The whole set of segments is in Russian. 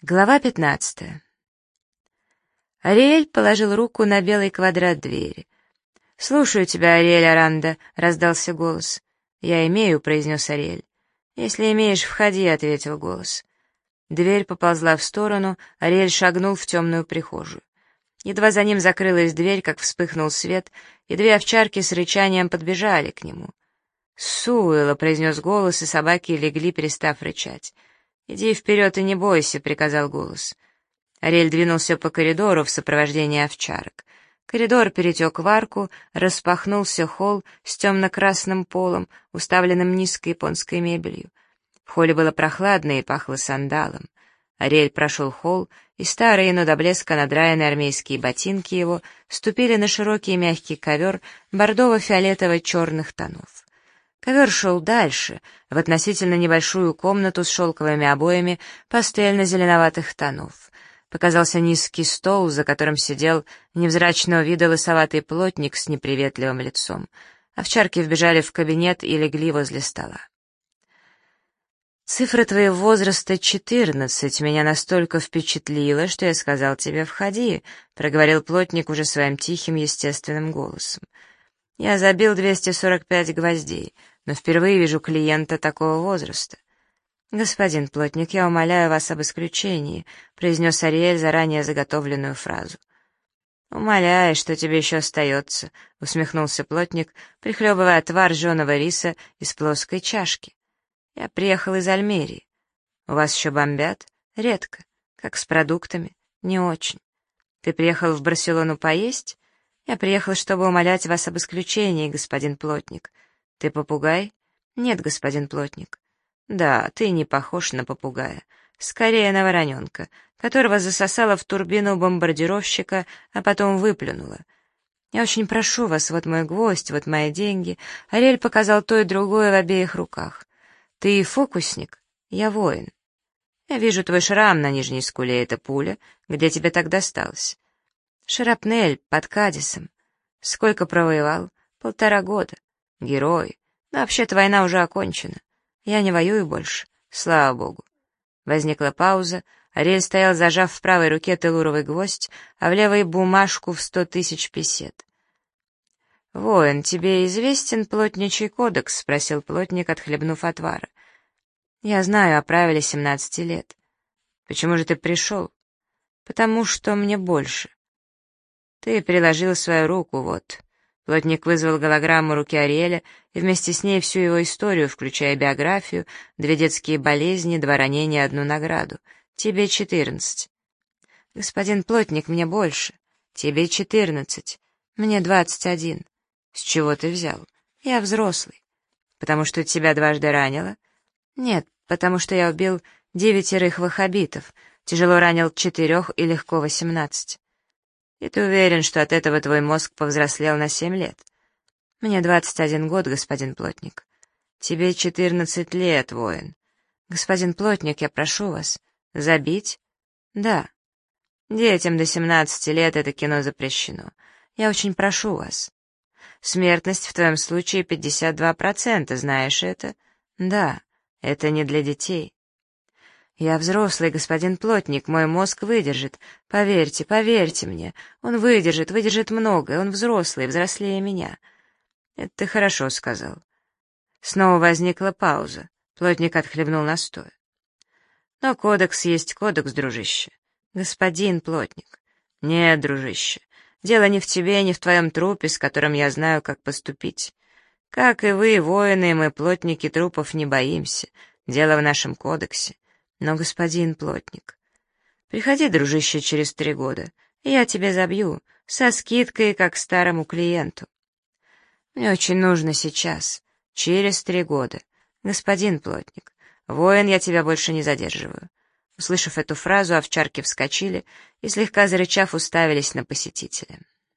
Глава 15. Ариэль положил руку на белый квадрат двери. «Слушаю тебя, Ариэль Аранда», — раздался голос. «Я имею», — произнес Ариэль. «Если имеешь, входи», — ответил голос. Дверь поползла в сторону, Ариэль шагнул в темную прихожую. Едва за ним закрылась дверь, как вспыхнул свет, и две овчарки с рычанием подбежали к нему. «Суэлла», — произнес голос, и собаки легли, перестав рычать. «Иди вперед и не бойся», — приказал голос. Ариэль двинулся по коридору в сопровождении овчарок. Коридор перетек в арку, распахнулся холл с темно-красным полом, уставленным низкой японской мебелью. В холле было прохладно и пахло сандалом. Ариэль прошел холл, и старые, но до блеска надраенные армейские ботинки его ступили на широкий мягкий ковер бордово-фиолетово-черных тонов. Ковер шел дальше, в относительно небольшую комнату с шелковыми обоями пастельно-зеленоватых тонов. Показался низкий стол, за которым сидел невзрачного вида лысоватый плотник с неприветливым лицом. Овчарки вбежали в кабинет и легли возле стола. «Цифра твоего возраста 14 меня настолько впечатлила, что я сказал тебе «входи», — проговорил плотник уже своим тихим, естественным голосом. «Я забил 245 гвоздей, но впервые вижу клиента такого возраста». «Господин плотник, я умоляю вас об исключении», — произнес Ариэль заранее заготовленную фразу. «Умоляю, что тебе еще остается», — усмехнулся плотник, прихлебывая отвар жженого риса из плоской чашки. «Я приехал из Альмерии. У вас еще бомбят? Редко. Как с продуктами? Не очень. Ты приехал в Барселону поесть? Я приехал, чтобы умолять вас об исключении, господин плотник. Ты попугай? Нет, господин плотник. Да, ты не похож на попугая. Скорее на вороненка, которого засосало в турбину бомбардировщика, а потом выплюнуло. Я очень прошу вас, вот мой гвоздь, вот мои деньги». Ариэль показал то и другое в обеих руках. «Ты фокусник? Я воин. Я вижу твой шрам на нижней скуле, это пуля. Где тебе так досталось?» «Шрапнель, под Кадисом. Сколько провоевал? 1,5 года. Герой. Но вообще-то война уже окончена. Я не воюю больше. Слава богу». Возникла пауза. Ариэль стоял, зажав в правой руке телуровый гвоздь, а в левой бумажку в 100 000 песет. «Воин, тебе известен плотничий кодекс?» — спросил плотник, отхлебнув отвара. «Я знаю о правиле 17 лет. Почему же ты пришел?» «Потому что мне больше». «Ты приложил свою руку, вот». Плотник вызвал голограмму руки Ариэля и вместе с ней всю его историю, включая биографию, 2 детские болезни, 2 ранения, 1 награду. «Тебе 14». «Господин плотник, мне больше». «Тебе 14». «Мне 21». «С чего ты взял?» «Я взрослый». «Потому что тебя дважды ранило?» «Нет, потому что я убил 9 ваххабитов, тяжело ранил 4 и легко 18». «И ты уверен, что от этого твой мозг повзрослел на 7 лет?» «Мне 21 год, господин плотник». «Тебе 14 лет, воин». «Господин плотник, я прошу вас». «Забить?» «Да». «Детям до 17 лет это кино запрещено. Я очень прошу вас». «Смертность в твоем случае 52%, знаешь это?» «Да, это не для детей». «Я взрослый, господин плотник, мой мозг выдержит. Поверьте, поверьте мне, он выдержит многое, он взрослый, взрослее меня». «Это ты хорошо сказал». Снова возникла пауза. Плотник отхлебнул настоя. «Но кодекс есть кодекс, дружище». «Господин плотник». «Нет, дружище, дело не в тебе, не в твоем трупе, с которым я знаю, как поступить. Как и вы, воины, мы, плотники, трупов не боимся. Дело в нашем кодексе. Но, господин плотник, приходи, дружище, через 3 года, и я тебе забью, со скидкой, как старому клиенту. Мне очень нужно сейчас, через 3 года. Господин плотник, воин, я тебя больше не задерживаю». Услышав эту фразу, овчарки вскочили и, слегка зарычав, уставились на посетителя.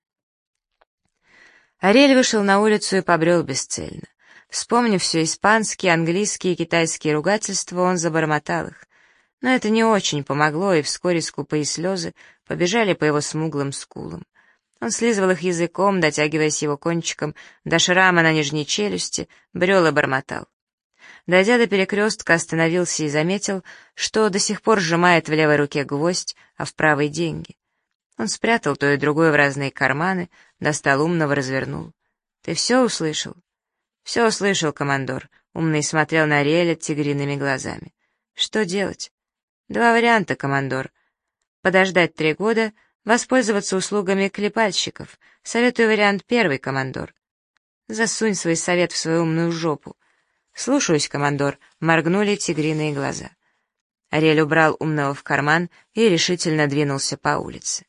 Ариэль вышел на улицу и побрел бесцельно. Вспомнив все испанские, английские и китайские ругательства, он забормотал их. Но это не очень помогло, и вскоре скупые слезы побежали по его смуглым скулам. Он слизывал их языком, дотягиваясь его кончиком до шрама на нижней челюсти, брел и бормотал. Дойдя до перекрестка, остановился и заметил, что до сих пор сжимает в левой руке гвоздь, а в правой — деньги. Он спрятал то и другое в разные карманы, достал умного, развернул. «Ты все услышал?» «Все услышал, командор», — умный смотрел на Ариэля тигриными глазами. «Что делать?» «Два варианта, командор. Подождать 3 года, воспользоваться услугами клепальщиков. Советую вариант первый, командор». «Засунь свой совет в свою умную жопу». «Слушаюсь, командор», — моргнули тигриные глаза. Ариэль убрал умного в карман и решительно двинулся по улице.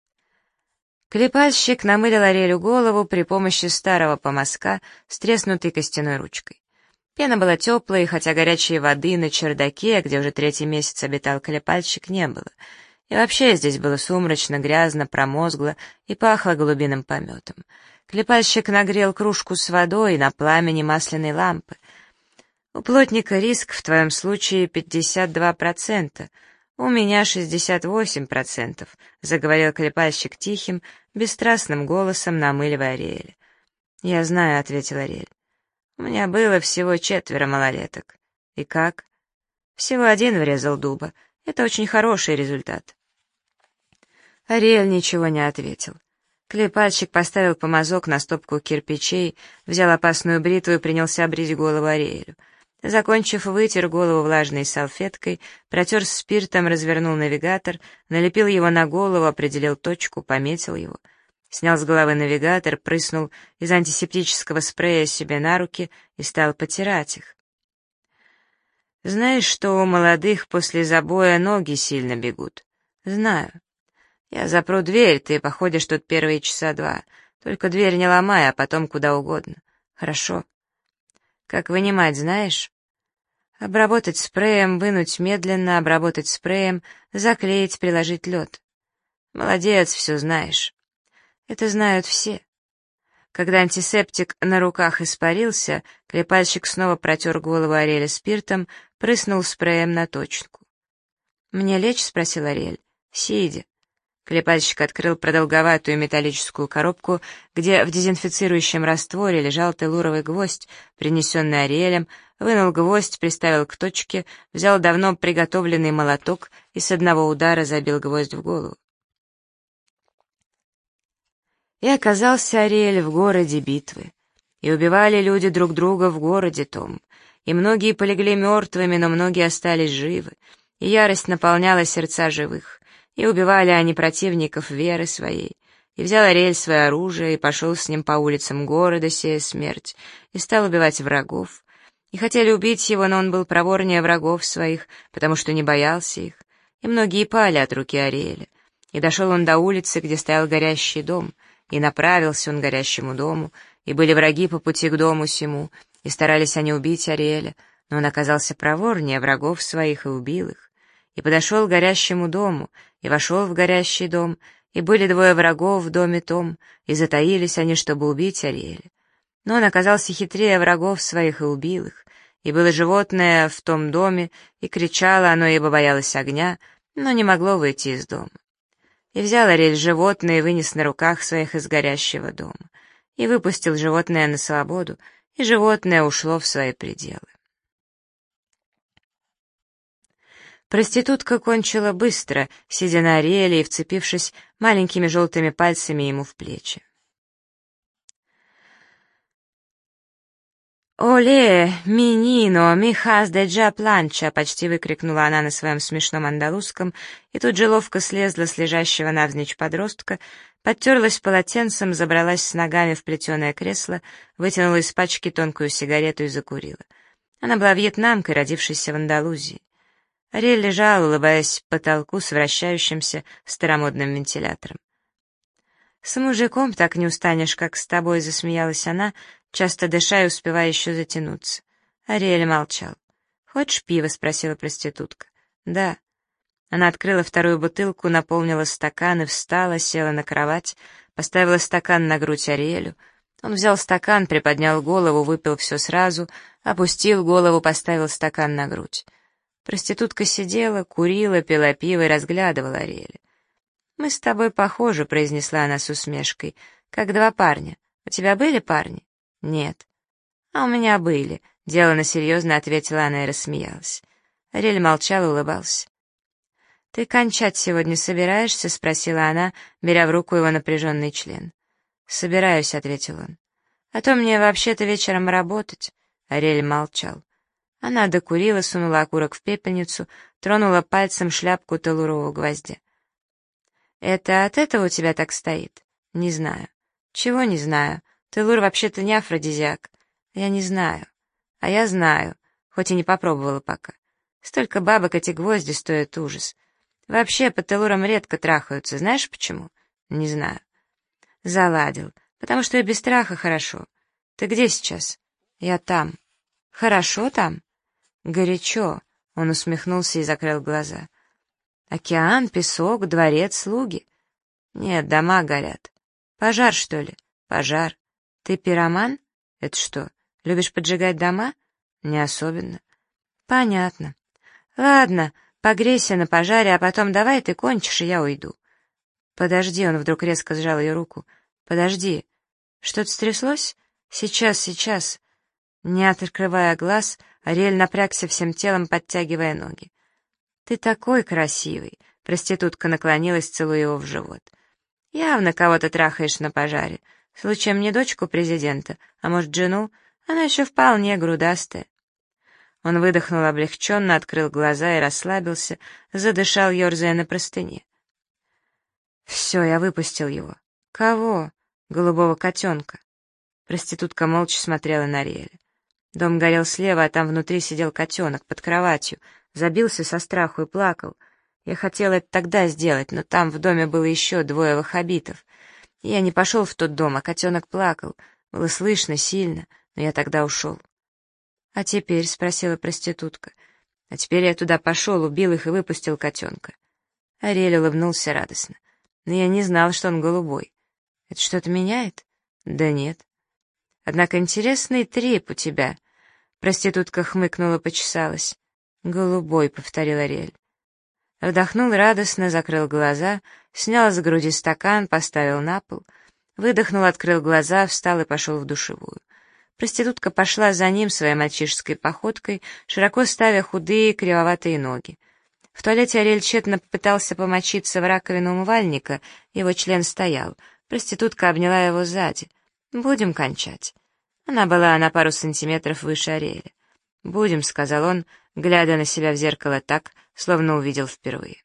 Клепальщик намылил Ариэлю голову при помощи старого помазка с треснутой костяной ручкой. Пена была теплой, хотя горячей воды на чердаке, где уже 3-й месяц обитал клепальщик, не было. И вообще здесь было сумрачно, грязно, промозгло и пахло голубиным пометом. Клепальщик нагрел кружку с водой на пламени масляной лампы. «У плотника риск в твоем случае 52%, у меня 68%, — заговорил клепальщик тихим, бесстрастным голосом, намыливая Ариэля. «Я знаю», — ответил Ариэль. «У меня было всего 4 малолеток». «И как?» «Всего 1 врезал дуба. Это очень хороший результат». Ариэль ничего не ответил. Клепальщик поставил помазок на стопку кирпичей, взял опасную бритву и принялся брить голову Ариэлю. Закончив, вытер голову влажной салфеткой, протер спиртом, развернул навигатор, налепил его на голову, определил точку, пометил его. Снял с головы навигатор, прыснул из антисептического спрея себе на руки и стал потирать их. «Знаешь, что у молодых после забоя ноги сильно бегут?» «Знаю. Я запру дверь, ты походишь тут первые часа 2. Только дверь не ломай, а потом куда угодно». «Хорошо». «Как вынимать, знаешь?» «Обработать спреем, вынуть медленно, обработать спреем, заклеить, приложить лед». «Молодец, все знаешь». «Это знают все». Когда антисептик на руках испарился, клепальщик снова протер голову Ариэля спиртом, прыснул спреем на точку. «Мне лечь?» — спросил Ариэль. «Сидя». Клепальщик открыл продолговатую металлическую коробку, где в дезинфицирующем растворе лежал телуровый гвоздь, принесенный Ариэлем, вынул гвоздь, приставил к точке, взял давно приготовленный молоток и с одного удара забил гвоздь в голову. И оказался Ариэль в городе битвы. И убивали люди друг друга в городе том. И многие полегли мертвыми, но многие остались живы. И ярость наполняла сердца живых. И убивали они противников веры своей. И взял Ариэль свое оружие, и пошел с ним по улицам города, сея смерть, и стал убивать врагов. И хотели убить его, но он был проворнее врагов своих, потому что не боялся их. И многие пали от руки Ариэля. И дошел он до улицы, где стоял горящий дом, и направился он к горящему дому, и были враги по пути к дому сему, и старались они убить Ариэля, но он оказался проворнее врагов своих и убил их. И подошел к горящему дому, и вошел в горящий дом, и были 2 врагов в доме том, и затаились они, чтобы убить Ариэля. Но он оказался хитрее врагов своих и убил их. И было животное в том доме, и кричало оно, ибо боялось огня, но не могло выйти из дома. И взял Ариэль животное и вынес на руках своих из горящего дома, и выпустил животное на свободу, и животное ушло в свои пределы. Проститутка кончила быстро, сидя на Ариэле и вцепившись маленькими желтыми пальцами ему в плечи. «Оле, минино, михас де джа планча!» — почти выкрикнула она на своем смешном андалузском, и тут же ловко слезла с лежащего навзничь подростка, подтерлась полотенцем, забралась с ногами в плетеное кресло, вытянула из пачки тонкую сигарету и закурила. Она была вьетнамкой, родившейся в Андалузии. Ариэль лежал, улыбаясь потолку с вращающимся старомодным вентилятором. «С мужиком так не устанешь, как с тобой», — засмеялась она, часто дыша и успевая еще затянуться. Ариэль молчал. «Хочешь пиво?» — спросила проститутка. «Да». Она открыла вторую бутылку, наполнила стакан и встала, села на кровать, поставила стакан на грудь Ариэлю. Он взял стакан, приподнял голову, выпил все сразу, опустил голову, поставил стакан на грудь. Проститутка сидела, курила, пила пиво и разглядывала Ариэля. «Мы с тобой похожи», — произнесла она с усмешкой, — «как 2 парня. У тебя были парни?» «Нет». «А у меня были. Делано серьезно ответила она и рассмеялась. Ариэль молчал и улыбался. «Ты кончать сегодня собираешься?» — спросила она, беря в руку его напряженный член. «Собираюсь», — ответил он. «А то мне вообще-то вечером работать». Ариэль молчал. Она докурила, сунула окурок в пепельницу, тронула пальцем шляпку телурового гвоздя. «Это от этого у тебя так стоит?» «Не знаю». «Чего не знаю? Телур вообще-то не афродизиак». «Я не знаю». «А я знаю, хоть и не попробовала пока. Столько бабок эти гвозди стоят ужас. Вообще по телурам редко трахаются, знаешь почему?» «Не знаю». «Заладил, потому что и без страха хорошо. Ты где сейчас?» «Я там». «Хорошо там?» «Горячо», — он усмехнулся и закрыл глаза. «Океан, песок, дворец, слуги?» «Нет, дома горят». «Пожар, что ли?» «Пожар». «Ты пироман?» «Это что, любишь поджигать дома?» «Не особенно». «Понятно. Ладно, погрейся на пожаре, а потом давай ты кончишь, и я уйду». «Подожди», — он вдруг резко сжал ее руку. «Подожди. Что-то стряслось? Сейчас, сейчас». Не открывая глаз, Ариэль напрягся всем телом, подтягивая ноги. «Ты такой красивый!» — проститутка наклонилась, целуя его в живот. «Явно кого-то трахаешь на пожаре. Случаем не дочку президента, а может, жену? Она еще вполне грудастая». Он выдохнул облегченно, открыл глаза и расслабился, задышал, ерзая на простыне. «Все, я выпустил его». «Кого?» «Голубого котенка». Проститутка молча смотрела на Ариэля. Дом горел слева, а там внутри сидел котенок под кроватью, забился со страху и плакал. Я хотела это тогда сделать, но там в доме было еще 2 ваххабитов. Я не пошел в тот дом, а котенок плакал. Было слышно, сильно, но я тогда ушел. «А теперь?» — спросила проститутка. «А теперь я туда пошел, убил их и выпустил котенка». Ариэль улыбнулся радостно. «Но я не знал, что он голубой. Это что-то меняет?» «Да нет». «Однако интересный трип у тебя». Проститутка хмыкнула, почесалась. «Голубой», — повторил Ариэль. Вдохнул радостно, закрыл глаза, снял с груди стакан, поставил на пол, выдохнул, открыл глаза, встал и пошел в душевую. Проститутка пошла за ним своей мальчишеской походкой, широко ставя худые, кривоватые ноги. В туалете Ариэль тщетно попытался помочиться в раковину умывальника, его член стоял. Проститутка обняла его сзади. «Будем кончать». Она была на пару сантиметров выше Ариэля. «Будем», — сказал он, глядя на себя в зеркало так, словно увидел впервые.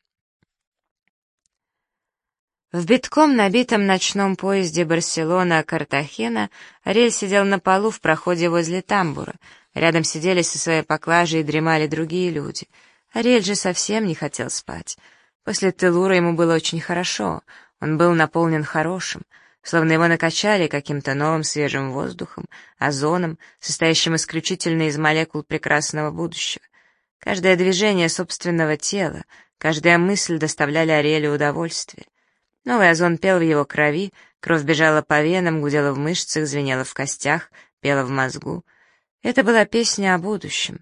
В битком набитом ночном поезде Барселона-Картахена Ариэль сидел на полу в проходе возле тамбура. Рядом сидели со своей поклажей и дремали другие люди. Ариэль же совсем не хотел спать. После Телура ему было очень хорошо. Он был наполнен хорошим, словно его накачали каким-то новым свежим воздухом, озоном, состоящим исключительно из молекул прекрасного будущего. Каждое движение собственного тела, каждая мысль доставляли Ариэлю удовольствие. Новый озон пел в его крови, кровь бежала по венам, гудела в мышцах, звенела в костях, пела в мозгу. Это была песня о будущем.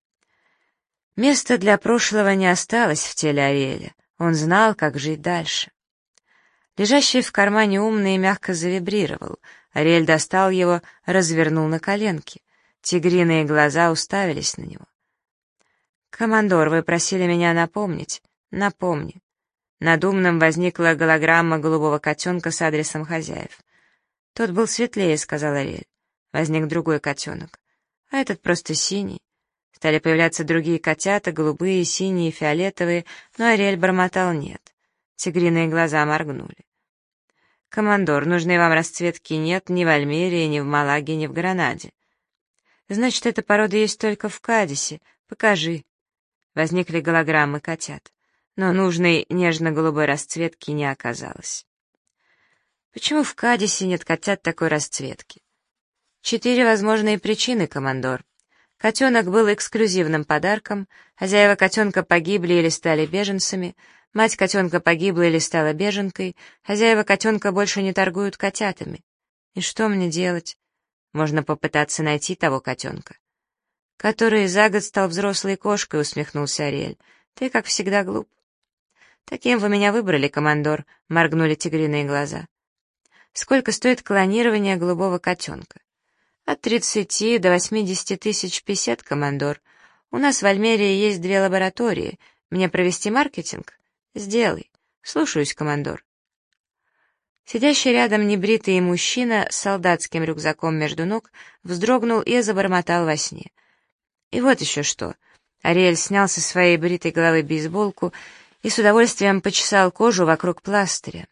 Места для прошлого не осталось в теле Ариэля. Он знал, как жить дальше. Лежащий в кармане умный мягко завибрировал. Ариэль достал его, развернул на коленке. Тигриные глаза уставились на него. «Командор, вы просили меня напомнить?» «Напомни». Над умным возникла голограмма голубого котенка с адресом хозяев. «Тот был светлее», — сказал Ариэль. Возник другой котенок. «А этот просто синий». Стали появляться другие котята, голубые, синие, фиолетовые, но Ариэль бормотал «нет». Тигриные глаза моргнули. «Командор, нужной вам расцветки нет ни в Альмерии, ни в Малаге, ни в Гранаде». «Значит, эта порода есть только в Кадисе. Покажи». Возникли голограммы котят, но нужной нежно-голубой расцветки не оказалось. «Почему в Кадисе нет котят такой расцветки?» 4 возможные причины, командор. Котенок был эксклюзивным подарком, хозяева котенка погибли или стали беженцами, мать котенка погибла или стала беженкой, хозяева котенка больше не торгуют котятами. И что мне делать? Можно попытаться найти того котенка. «Который за год стал взрослой кошкой», — усмехнулся Ариэль. «Ты, как всегда, глуп». «Таким вы меня выбрали, командор», — моргнули тигриные глаза. «Сколько стоит клонирование голубого котенка?» От 30 до 80 тысяч песет, командор. У нас в Альмерии есть 2 лаборатории. Мне провести маркетинг? Сделай. Слушаюсь, командор. Сидящий рядом небритый мужчина с солдатским рюкзаком между ног вздрогнул и забормотал во сне. И вот еще что. Ариэль снял со своей бритой головы бейсболку и с удовольствием почесал кожу вокруг пластыря.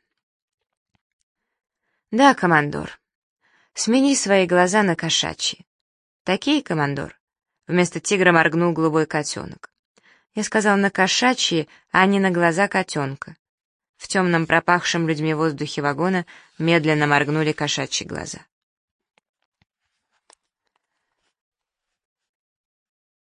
«Да, командор. Смени свои глаза на кошачьи». «Такие, командор?» Вместо тигра моргнул голубой котенок. Я сказал на кошачьи, а не на глаза котенка. В темном пропахшем людьми воздухе вагона медленно моргнули кошачьи глаза.